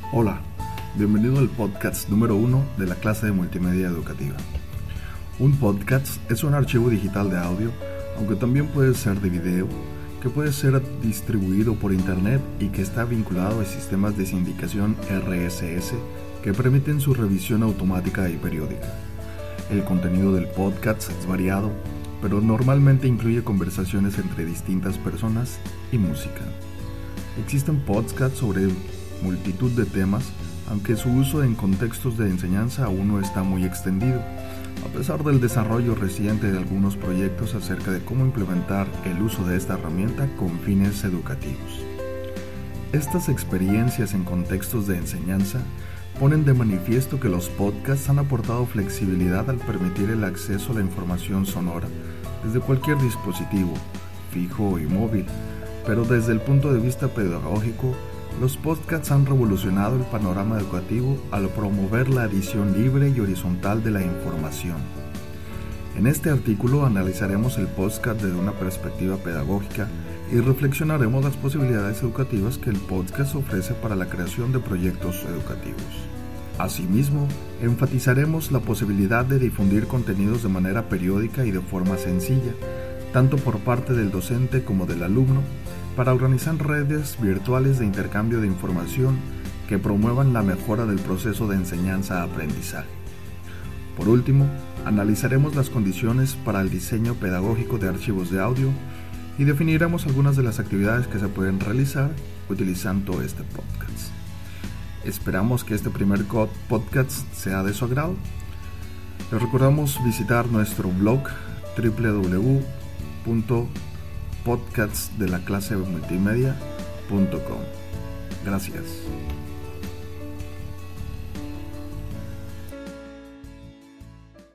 Hola, bienvenido al podcast número 1 de la clase de multimedia educativa. Un podcast es un archivo digital de audio, aunque también puede ser de video, que puede ser distribuido por internet y que está vinculado a sistemas de sindicación RSS que permiten su revisión automática y periódica. El contenido del podcast es variado, pero normalmente incluye conversaciones entre distintas personas y música. Existen podcasts sobre multitud de temas, aunque su uso en contextos de enseñanza aún no está muy extendido, a pesar del desarrollo reciente de algunos proyectos acerca de cómo implementar el uso de esta herramienta con fines educativos. Estas experiencias en contextos de enseñanza ponen de manifiesto que los podcasts han aportado flexibilidad al permitir el acceso a la información sonora desde cualquier dispositivo, fijo y móvil, pero desde el punto de vista pedagógico, los podcasts han revolucionado el panorama educativo al promover la adición libre y horizontal de la información. En este artículo analizaremos el podcast desde una perspectiva pedagógica y reflexionaremos las posibilidades educativas que el podcast ofrece para la creación de proyectos educativos. Asimismo, enfatizaremos la posibilidad de difundir contenidos de manera periódica y de forma sencilla, tanto por parte del docente como del alumno, para organizar redes virtuales de intercambio de información que promuevan la mejora del proceso de enseñanza-aprendizaje. Por último, analizaremos las condiciones para el diseño pedagógico de archivos de audio y definiremos algunas de las actividades que se pueden realizar utilizando este podcast. Esperamos que este primer podcast sea de su agrado. Les recordamos visitar nuestro blog www.podcastsdelaclasemultimedia.com. Gracias.